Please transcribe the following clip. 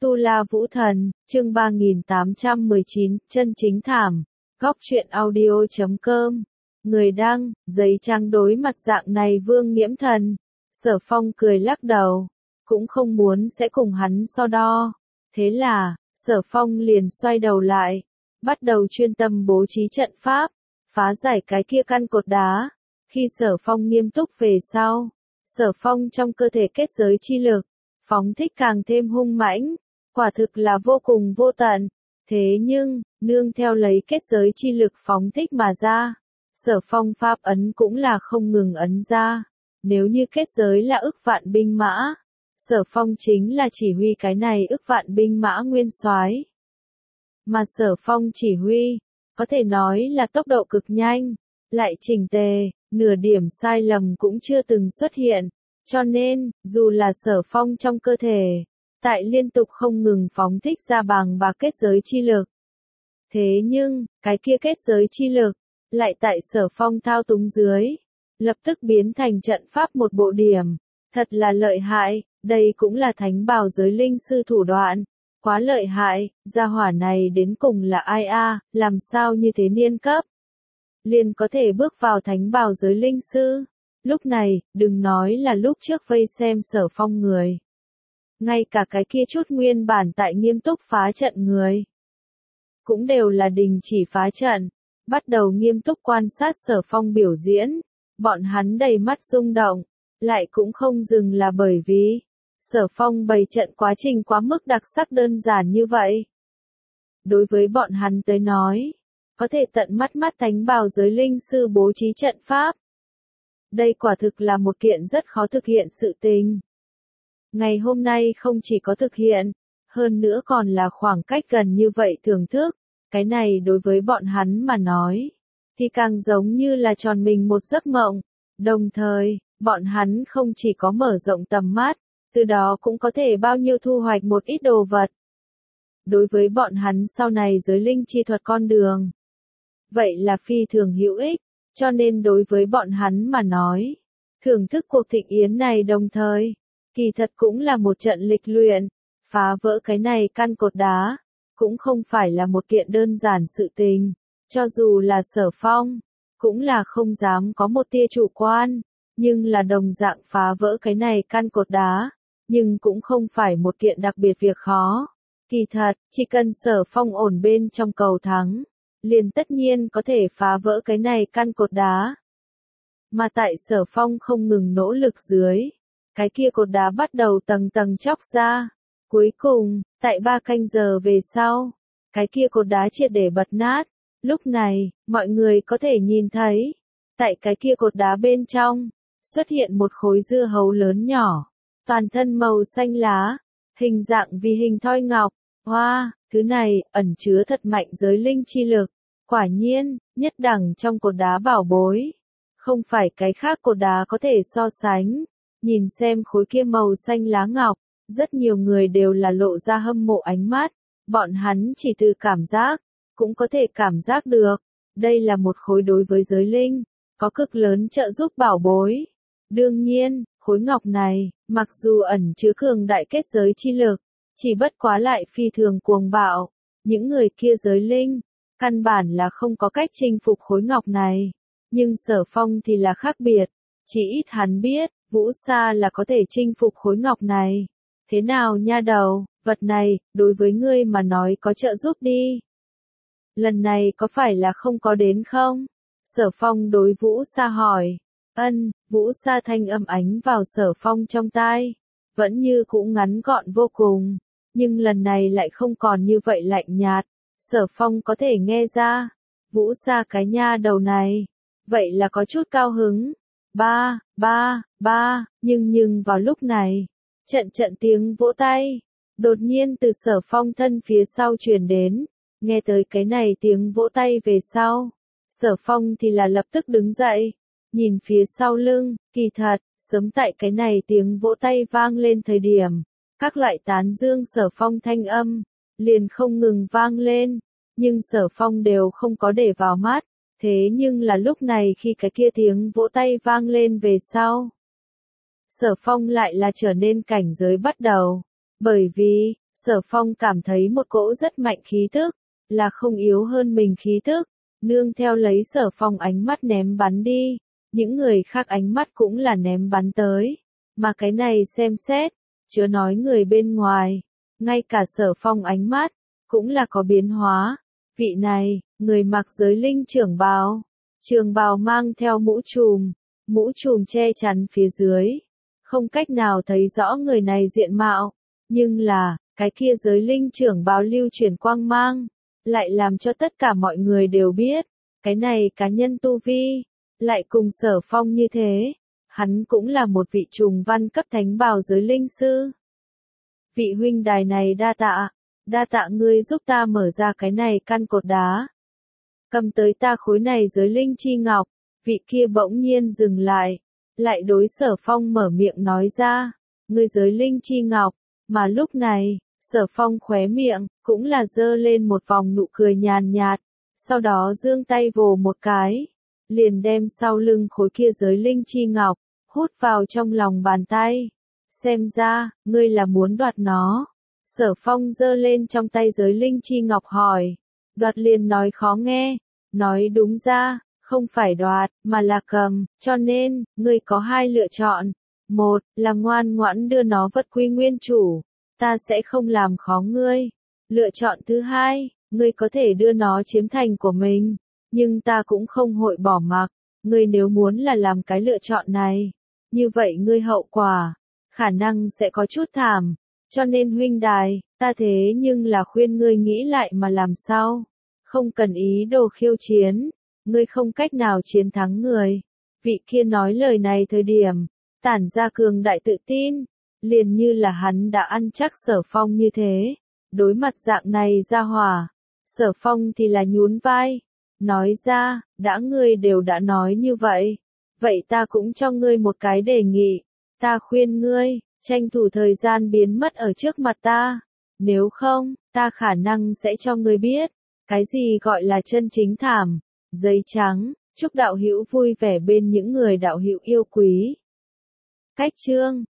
Tu La Vũ Thần, chương 3819, chân chính thảm. Góc truyện audio.com. Người đăng, giấy trắng đối mặt dạng này Vương Nghiễm Thần. Sở Phong cười lắc đầu, cũng không muốn sẽ cùng hắn so đo. Thế là, Sở Phong liền xoay đầu lại, bắt đầu chuyên tâm bố trí trận pháp, phá giải cái kia căn cột đá. Khi Sở Phong nghiêm túc về sau, Sở Phong trong cơ thể kết giới chi lực, phóng thích càng thêm hung mãnh, quả thực là vô cùng vô tận. Thế nhưng, nương theo lấy kết giới chi lực phóng thích mà ra, Sở Phong pháp ấn cũng là không ngừng ấn ra. Nếu như kết giới là ức vạn binh mã, Sở Phong chính là chỉ huy cái này ức vạn binh mã nguyên soái. Mà Sở Phong chỉ huy, có thể nói là tốc độ cực nhanh, lại chỉnh tề, nửa điểm sai lầm cũng chưa từng xuất hiện. Cho nên, dù là Sở Phong trong cơ thể, tại liên tục không ngừng phóng thích ra bàng bạc kết giới chi lực. Thế nhưng, cái kia kết giới chi lực, lại tại Sở Phong thao túng dưới, lập tức biến thành trận pháp một bộ điểm. Thật là lợi hại, đây cũng là thánh bào giới linh sư thủ đoạn. Quá lợi hại, gia hỏa này đến cùng là ai a, làm sao như thế niên cấp liền có thể bước vào thánh bào giới linh sư. Lúc này, đừng nói là lúc trước vây xem Sở Phong người. Ngay cả cái kia chút nguyên bản tại nghiêm túc phá trận người, cũng đều là đình chỉ phá trận, bắt đầu nghiêm túc quan sát Sở Phong biểu diễn. Bọn hắn đầy mắt rung động, lại cũng không dừng là bởi vì Sở Phong bày trận quá trình quá mức đặc sắc đơn giản như vậy. Đối với bọn hắn tới nói, có thể tận mắt thánh bào giới linh sư bố trí trận pháp. Đây quả thực là một kiện rất khó thực hiện sự tình. Ngày hôm nay không chỉ có thực hiện, hơn nữa còn là khoảng cách gần như vậy thưởng thức. Cái này đối với bọn hắn mà nói, thì càng giống như là tròn mình một giấc mộng. Đồng thời, bọn hắn không chỉ có mở rộng tầm mắt, từ đó cũng có thể bao nhiêu thu hoạch một ít đồ vật. Đối với bọn hắn sau này giới linh chi thuật con đường, vậy là phi thường hữu ích, cho nên đối với bọn hắn mà nói, thưởng thức cuộc thịnh yến này đồng thời, kỳ thật cũng là một trận lịch luyện, phá vỡ cái này căn cột đá, cũng không phải là một kiện đơn giản sự tình, cho dù là Sở Phong, cũng là không dám có một tia chủ quan, nhưng là đồng dạng phá vỡ cái này căn cột đá, nhưng cũng không phải một kiện đặc biệt việc khó. Kỳ thật, chỉ cần Sở Phong ổn bên trong cầu thắng, liền tất nhiên có thể phá vỡ cái này căn cột đá. Mà tại Sở Phong không ngừng nỗ lực dưới, cái kia cột đá bắt đầu tầng tầng chóc ra. Cuối cùng, tại 3 canh giờ về sau, cái kia cột đá triệt để bật nát. Lúc này, mọi người có thể nhìn thấy, tại cái kia cột đá bên trong, xuất hiện một khối dưa hấu lớn nhỏ, toàn thân màu xanh lá, hình dạng vì hình thoi ngọc. Hoa, thứ này, ẩn chứa thật mạnh giới linh chi lực. Quả nhiên, nhất đẳng trong cột đá bảo bối. Không phải cái khác cột đá có thể so sánh. Nhìn xem khối kia màu xanh lá ngọc, rất nhiều người đều là lộ ra hâm mộ ánh mắt. Bọn hắn chỉ từ cảm giác, cũng có thể cảm giác được. Đây là một khối đối với giới linh, có cực lớn trợ giúp bảo bối. Đương nhiên, khối ngọc này, mặc dù ẩn chứa cường đại kết giới chi lực, chỉ bất quá lại phi thường cuồng bạo. Những người kia giới linh, căn bản là không có cách chinh phục khối ngọc này. Nhưng Sở Phong thì là khác biệt. Chỉ ít hắn biết, Vũ Sa là có thể chinh phục khối ngọc này. Thế nào nha đầu, vật này, đối với ngươi mà nói có trợ giúp đi. Lần này có phải là không có đến không? Sở Phong đối Vũ Sa hỏi. Vũ Sa thanh âm ánh vào Sở Phong trong tai. Vẫn như cũng ngắn gọn vô cùng. Nhưng lần này lại không còn như vậy lạnh nhạt. Sở Phong có thể nghe ra. Vũ Sa cái nha đầu này. Vậy là có chút cao hứng. Nhưng vào lúc này. Trận tiếng vỗ tay. Đột nhiên từ Sở Phong thân phía sau truyền đến. Nghe tới cái này tiếng vỗ tay về sau. Sở Phong thì là lập tức đứng dậy. Nhìn phía sau lưng, kỳ thật, sớm tại cái này tiếng vỗ tay vang lên thời điểm. Các loại tán dương Sở Phong thanh âm, liền không ngừng vang lên. Nhưng Sở Phong đều không có để vào mắt. Thế nhưng là lúc này khi cái kia tiếng vỗ tay vang lên về sau. Sở Phong lại là trở nên cảnh giới bắt đầu. Bởi vì, Sở Phong cảm thấy một cỗ rất mạnh khí tức, là không yếu hơn mình khí tức, nương theo lấy Sở Phong ánh mắt ném bắn đi, những người khác ánh mắt cũng là ném bắn tới, mà cái này xem xét, chớ nói người bên ngoài, ngay cả Sở Phong ánh mắt, cũng là có biến hóa, vị này, người mặc giới linh trường bào mang theo mũ trùm che chắn phía dưới, không cách nào thấy rõ người này diện mạo, nhưng là, cái kia giới linh trưởng bào lưu chuyển quang mang, lại làm cho tất cả mọi người đều biết, cái này cá nhân tu vi, lại cùng Sở Phong như thế, hắn cũng là một vị trùng văn cấp thánh bào giới linh sư. Vị huynh đài này đa tạ ngươi giúp ta mở ra cái này căn cột đá. Cầm tới ta khối này giới linh chi ngọc, vị kia bỗng nhiên dừng lại đối Sở Phong mở miệng nói ra, ngươi giới linh chi ngọc, mà lúc này, Sở Phong khóe miệng, cũng là dơ lên một vòng nụ cười nhàn nhạt, sau đó giương tay vồ một cái, liền đem sau lưng khối kia giới linh chi ngọc, hút vào trong lòng bàn tay. Xem ra, ngươi là muốn đoạt nó. Sở Phong giơ lên trong tay giới linh chi ngọc hỏi, đoạt liền nói khó nghe, nói đúng ra, không phải đoạt, mà là cầm, cho nên, ngươi có hai lựa chọn. Một, là ngoan ngoãn đưa nó vật quy nguyên chủ, ta sẽ không làm khó ngươi. Lựa chọn thứ hai, ngươi có thể đưa nó chiếm thành của mình, nhưng ta cũng không hội bỏ mặc. Ngươi nếu muốn là làm cái lựa chọn này, như vậy ngươi hậu quả, khả năng sẽ có chút thảm. Cho nên huynh đài, ta thế nhưng là khuyên ngươi nghĩ lại mà làm sao. Không cần ý đồ khiêu chiến, ngươi không cách nào chiến thắng người. Vị kia nói lời này thời điểm, tản ra cường đại tự tin, liền như là hắn đã ăn chắc Sở Phong như thế. Đối mặt dạng này ra hỏa, Sở Phong thì là nhún vai, nói ra, đã ngươi đều đã nói như vậy, vậy ta cũng cho ngươi một cái đề nghị, ta khuyên ngươi, tranh thủ thời gian biến mất ở trước mặt ta, nếu không, ta khả năng sẽ cho ngươi biết, cái gì gọi là chân chính thảm, giấy trắng. Chúc đạo hữu vui vẻ bên những người đạo hữu yêu quý. Cách chương